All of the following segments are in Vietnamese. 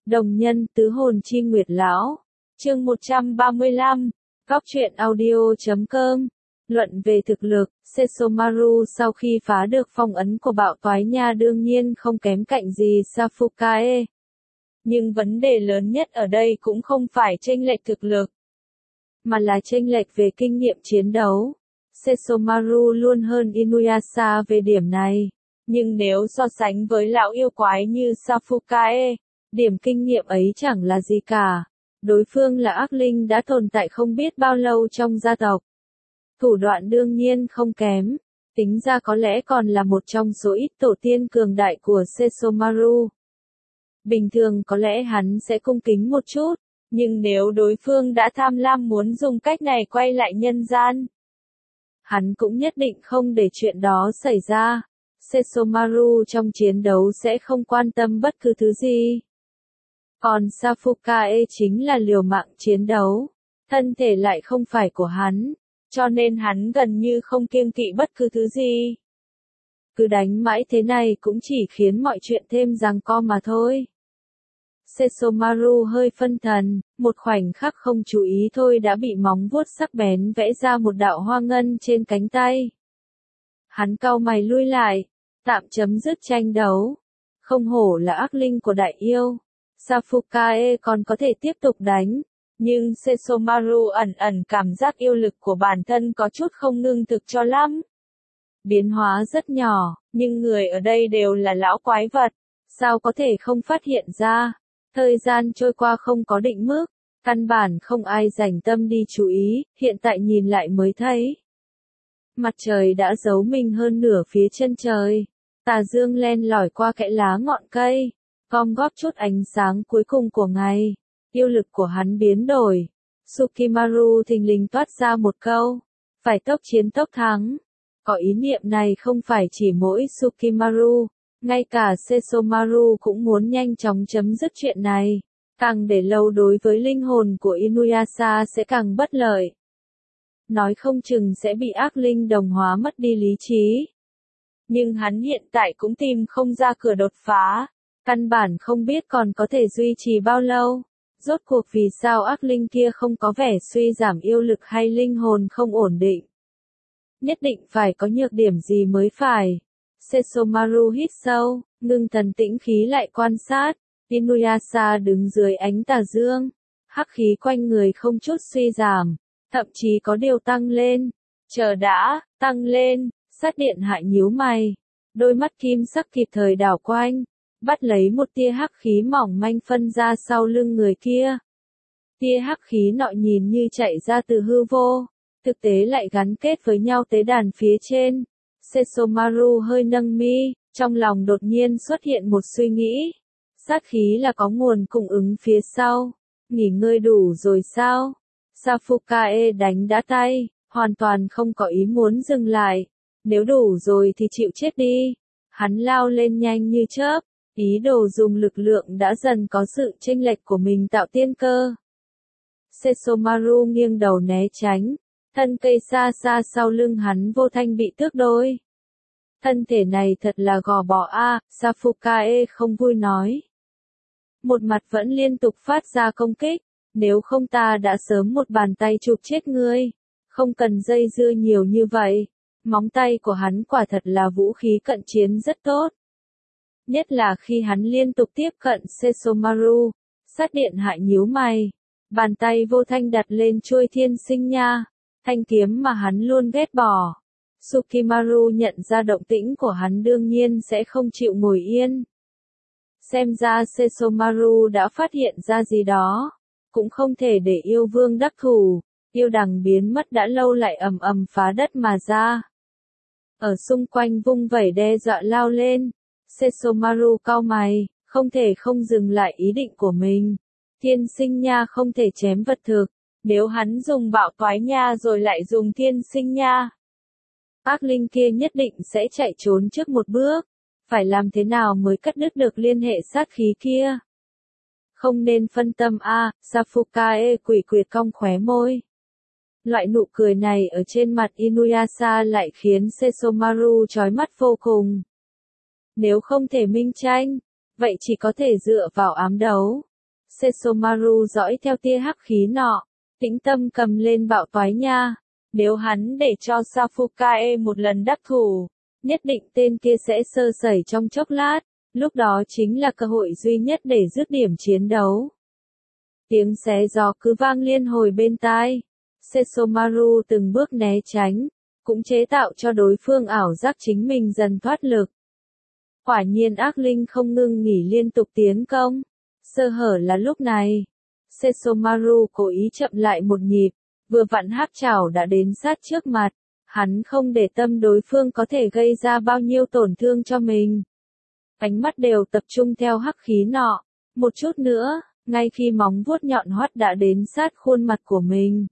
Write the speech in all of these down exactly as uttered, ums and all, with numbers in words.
Đồng nhân tứ hồn chi nguyệt lão. Chương một trăm ba mươi lăm. Góc truyện audio chấm com. Luận về thực lực, Sesshomaru sau khi phá được phong ấn của bạo toái nha đương nhiên không kém cạnh gì Safukae. Nhưng vấn đề lớn nhất ở đây cũng không phải chênh lệch thực lực, mà là chênh lệch về kinh nghiệm chiến đấu. Sesshomaru luôn hơn Inuyasha về điểm này. Nhưng nếu so sánh với lão yêu quái như Safukae, điểm kinh nghiệm ấy chẳng là gì cả. Đối phương là ác linh đã tồn tại không biết bao lâu trong gia tộc. Thủ đoạn đương nhiên không kém, tính ra có lẽ còn là một trong số ít tổ tiên cường đại của Sesshomaru. Bình thường có lẽ hắn sẽ cung kính một chút, nhưng nếu đối phương đã tham lam muốn dùng cách này quay lại nhân gian, hắn cũng nhất định không để chuyện đó xảy ra. Sesshomaru trong chiến đấu sẽ không quan tâm bất cứ thứ gì. Còn Safukae chính là liều mạng chiến đấu, thân thể lại không phải của hắn, cho nên hắn gần như không kiêng kỵ bất cứ thứ gì. Cứ đánh mãi thế này cũng chỉ khiến mọi chuyện thêm giằng co mà thôi. Sesshomaru hơi phân thần, một khoảnh khắc không chú ý thôi đã bị móng vuốt sắc bén vẽ ra một đạo hoa ngân trên cánh tay. Hắn cau mày lui lại, tạm chấm dứt tranh đấu. Không hổ là ác linh của đại yêu. Safukae còn có thể tiếp tục đánh, nhưng Sesshomaru ẩn ẩn cảm giác yêu lực của bản thân có chút không ngưng thực cho lắm. Biến hóa rất nhỏ, nhưng người ở đây đều là lão quái vật, sao có thể không phát hiện ra. Thời gian trôi qua không có định mức, căn bản không ai dành tâm đi chú ý, hiện tại nhìn lại mới thấy. Mặt trời đã giấu mình hơn nửa phía chân trời, tà dương len lỏi qua kẽ lá ngọn cây, gom góp chút ánh sáng cuối cùng của ngày. Yêu lực của hắn biến đổi. Tsukimaru thình lình toát ra một câu, phải tốc chiến tốc thắng. Có ý niệm này không phải chỉ mỗi Tsukimaru, ngay cả Sesshomaru cũng muốn nhanh chóng chấm dứt chuyện này. Càng để lâu đối với linh hồn của Inuyasha sẽ càng bất lợi. Nói không chừng sẽ bị ác linh đồng hóa mất đi lý trí. Nhưng hắn hiện tại cũng tìm không ra cửa đột phá. Căn bản không biết còn có thể duy trì bao lâu. Rốt cuộc vì sao ác linh kia không có vẻ suy giảm yêu lực hay linh hồn không ổn định. Nhất định phải có nhược điểm gì mới phải. Sesshomaru hít sâu, ngưng thần tĩnh khí lại quan sát. Inuyasha đứng dưới ánh tà dương. Hắc khí quanh người không chút suy giảm, thậm chí có điều tăng lên. Chờ đã, tăng lên, sát điện hại nhíu mày. Đôi mắt kim sắc kịp thời đảo quanh, bắt lấy một tia hắc khí mỏng manh phân ra sau lưng người kia. Tia hắc khí nọ nhìn như chạy ra từ hư vô, thực tế lại gắn kết với nhau tế đàn phía trên. Sesshomaru hơi nâng mi, trong lòng đột nhiên xuất hiện một suy nghĩ. Sát khí là có nguồn cung ứng phía sau. Nghỉ ngơi đủ rồi sao? Safukae đánh đã tay, hoàn toàn không có ý muốn dừng lại. Nếu đủ rồi thì chịu chết đi. Hắn lao lên nhanh như chớp. Ý đồ dùng lực lượng đã dần có sự chênh lệch của mình tạo tiên cơ. Sesshomaru nghiêng đầu né tránh, thân cây xa xa sau lưng hắn vô thanh bị tước đôi. Thân thể này thật là gò bó a, à, Safukae không vui nói. Một mặt vẫn liên tục phát ra công kích, nếu không ta đã sớm một bàn tay chụp chết ngươi, không cần dây dưa nhiều như vậy. Móng tay của hắn quả thật là vũ khí cận chiến rất tốt. Nhất là khi hắn liên tục tiếp cận Sesshomaru, sát điện hại nhíu mày. Bàn tay vô thanh đặt lên chuôi thiên sinh nha, thanh kiếm mà hắn luôn ghét bỏ. Tsukimaru nhận ra động tĩnh của hắn đương nhiên sẽ không chịu ngồi yên. Xem ra Sesshomaru đã phát hiện ra gì đó, cũng không thể để yêu vương đắc thủ, yêu đằng biến mất đã lâu lại ầm ầm phá đất mà ra. Ở xung quanh vung vẩy đe dọa lao lên. Sesshomaru cau mày, không thể không dừng lại ý định của mình. Thiên sinh nha không thể chém vật thực, nếu hắn dùng bạo toái nha rồi lại dùng thiên sinh nha, ác linh kia nhất định sẽ chạy trốn trước một bước. Phải làm thế nào mới cắt đứt được liên hệ sát khí kia? Không nên phân tâm a, à, Safukae quỷ quyệt cong khóe môi. Loại nụ cười này ở trên mặt Inuyasha lại khiến Sesshomaru chói mắt vô cùng. Nếu không thể minh tranh, vậy chỉ có thể dựa vào ám đấu. Sesomaru dõi theo tia hắc khí nọ, tĩnh tâm cầm lên bạo toái nha. Nếu hắn để cho Safukae một lần đắc thủ, nhất định tên kia sẽ sơ sẩy trong chốc lát, lúc đó chính là cơ hội duy nhất để dứt điểm chiến đấu. Tiếng xé gió cứ vang liên hồi bên tai. Sesomaru từng bước né tránh, cũng chế tạo cho đối phương ảo giác chính mình dần thoát lực. Quả nhiên ác linh không ngưng nghỉ liên tục tiến công. Sơ hở là lúc này. Sesomaru cố ý chậm lại một nhịp, vừa vặn hắc trảo đã đến sát trước mặt. Hắn không để tâm đối phương có thể gây ra bao nhiêu tổn thương cho mình. Ánh mắt đều tập trung theo hắc khí nọ. Một chút nữa, ngay khi móng vuốt nhọn hoắt đã đến sát khuôn mặt của mình.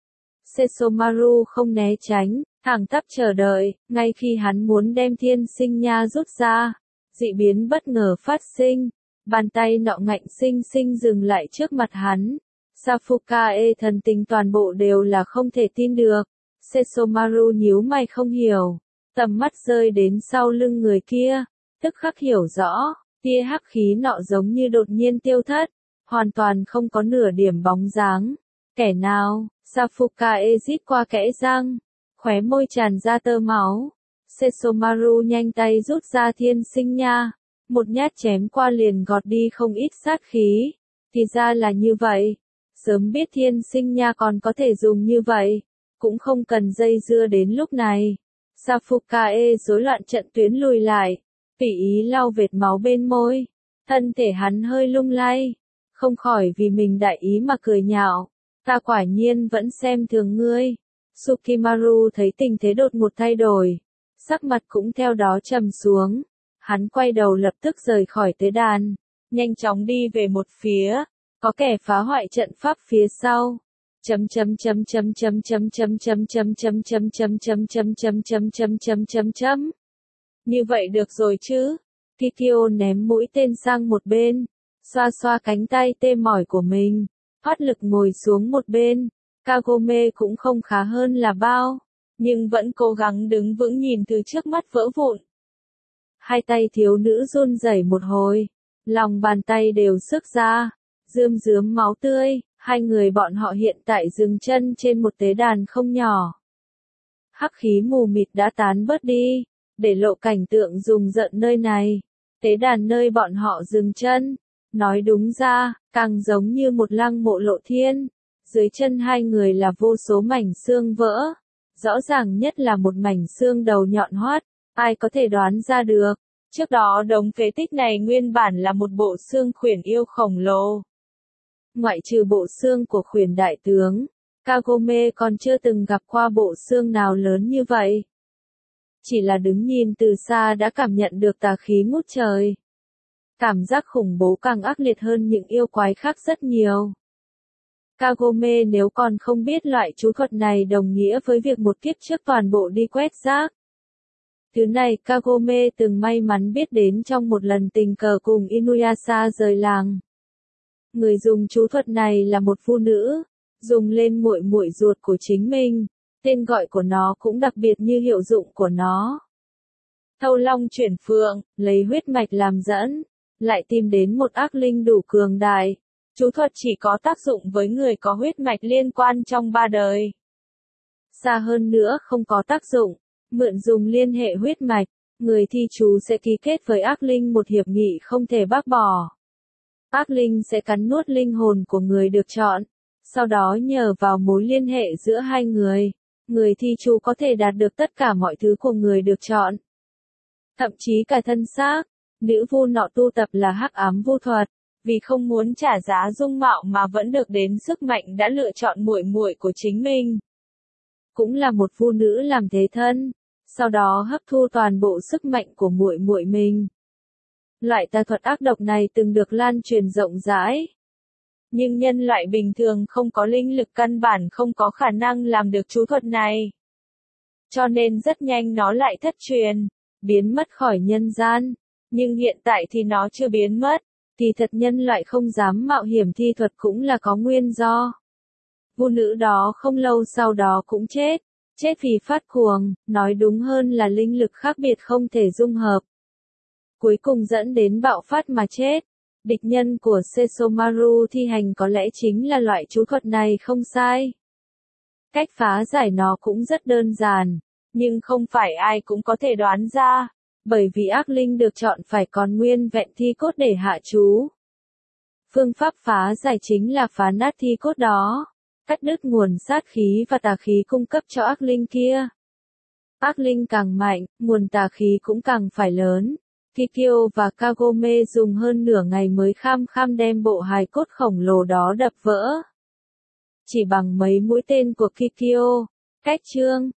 Sesomaru không né tránh, thẳng tắp chờ đợi, ngay khi hắn muốn đem thiên sinh nha rút ra. Dị biến bất ngờ phát sinh, bàn tay nọ ngạnh sinh sinh dừng lại trước mặt hắn. Safukae thần tình toàn bộ đều là không thể tin được. Sesomaru nhíu mày không hiểu, tầm mắt rơi đến sau lưng người kia, tức khắc hiểu rõ, tia hắc khí nọ giống như đột nhiên tiêu thất, hoàn toàn không có nửa điểm bóng dáng. Kẻ nào? Safukae rít qua kẽ răng, khóe môi tràn ra tơ máu. Sesomaru nhanh tay rút ra thiên sinh nha, một nhát chém qua liền gọt đi không ít sát khí. Thì ra là như vậy, sớm biết thiên sinh nha còn có thể dùng như vậy, cũng không cần dây dưa đến lúc này. Safukae rối loạn trận tuyến lùi lại, tùy ý lau vệt máu bên môi, thân thể hắn hơi lung lay, không khỏi vì mình đại ý mà cười nhạo. Ta quả nhiên vẫn xem thường ngươi. Tsukimaru thấy tình thế đột ngột thay đổi, sắc mặt cũng theo đó trầm xuống. Hắn quay đầu lập tức rời khỏi tế đàn, nhanh chóng đi về một phía, có kẻ phá hoại trận pháp phía sau. Chấm chấm chấm chấm chấm chấm chấm chấm chấm chấm chấm chấm chấm chấm chấm chấm chấm chấm chấm chấm. Như vậy được rồi chứ? Kikyo ném mũi tên sang một bên, xoa xoa cánh tay tê mỏi của mình, phát lực ngồi xuống một bên. Kagome cũng không khá hơn là bao, nhưng vẫn cố gắng đứng vững nhìn thứ trước mắt vỡ vụn. Hai tay thiếu nữ run rẩy một hồi, lòng bàn tay đều sức ra, rơm rớm máu tươi. Hai người bọn họ hiện tại dừng chân trên một tế đàn không nhỏ. Hắc khí mù mịt đã tán bớt đi, để lộ cảnh tượng rùng rợn nơi này. Tế đàn nơi bọn họ dừng chân, nói đúng ra, càng giống như một lăng mộ lộ thiên. Dưới chân hai người là vô số mảnh xương vỡ. Rõ ràng nhất là một mảnh xương đầu nhọn hoắt, ai có thể đoán ra được. Trước đó đống phế tích này nguyên bản là một bộ xương khuyển yêu khổng lồ. Ngoại trừ bộ xương của khuyển đại tướng, Kagome còn chưa từng gặp qua bộ xương nào lớn như vậy. Chỉ là đứng nhìn từ xa đã cảm nhận được tà khí ngút trời. Cảm giác khủng bố càng ác liệt hơn những yêu quái khác rất nhiều. Kagome nếu còn không biết loại chú thuật này đồng nghĩa với việc một kiếp trước toàn bộ đi quét rác. Thứ này Kagome từng may mắn biết đến trong một lần tình cờ cùng Inuyasha rời làng. Người dùng chú thuật này là một phụ nữ, dùng lên muội muội ruột của chính mình, tên gọi của nó cũng đặc biệt như hiệu dụng của nó. Thâu long chuyển phượng, lấy huyết mạch làm dẫn, lại tìm đến một ác linh đủ cường đại. Chú thuật chỉ có tác dụng với người có huyết mạch liên quan trong ba đời. Xa hơn nữa không có tác dụng, mượn dùng liên hệ huyết mạch, người thi chú sẽ ký kết với ác linh một hiệp nghị không thể bác bỏ. Ác linh sẽ cắn nuốt linh hồn của người được chọn, sau đó nhờ vào mối liên hệ giữa hai người, người thi chú có thể đạt được tất cả mọi thứ của người được chọn. Thậm chí cả thân xác, nữ vu nọ tu tập là hắc ám vu thuật, vì không muốn trả giá dung mạo mà vẫn được đến sức mạnh đã lựa chọn muội muội của chính mình. Cũng là một vu nữ làm thế thân, sau đó hấp thu toàn bộ sức mạnh của muội muội mình. Loại tà thuật ác độc này từng được lan truyền rộng rãi. Nhưng nhân loại bình thường không có linh lực căn bản không có khả năng làm được chú thuật này. Cho nên rất nhanh nó lại thất truyền, biến mất khỏi nhân gian. Nhưng hiện tại thì nó chưa biến mất, thì thật nhân loại không dám mạo hiểm thi thuật cũng là có nguyên do. Vu nữ đó không lâu sau đó cũng chết, chết vì phát cuồng, nói đúng hơn là linh lực khác biệt không thể dung hợp. Cuối cùng dẫn đến bạo phát mà chết. Địch nhân của Sesomaru thi hành có lẽ chính là loại chú thuật này không sai. Cách phá giải nó cũng rất đơn giản, nhưng không phải ai cũng có thể đoán ra, bởi vì ác linh được chọn phải còn nguyên vẹn thi cốt để hạ chú. Phương pháp phá giải chính là phá nát thi cốt đó, cắt đứt nguồn sát khí và tà khí cung cấp cho ác linh kia. Ác linh càng mạnh, nguồn tà khí cũng càng phải lớn. Kikyo và Kagome dùng hơn nửa ngày mới kham kham đem bộ hài cốt khổng lồ đó đập vỡ. Chỉ bằng mấy mũi tên của Kikyo. Cách chương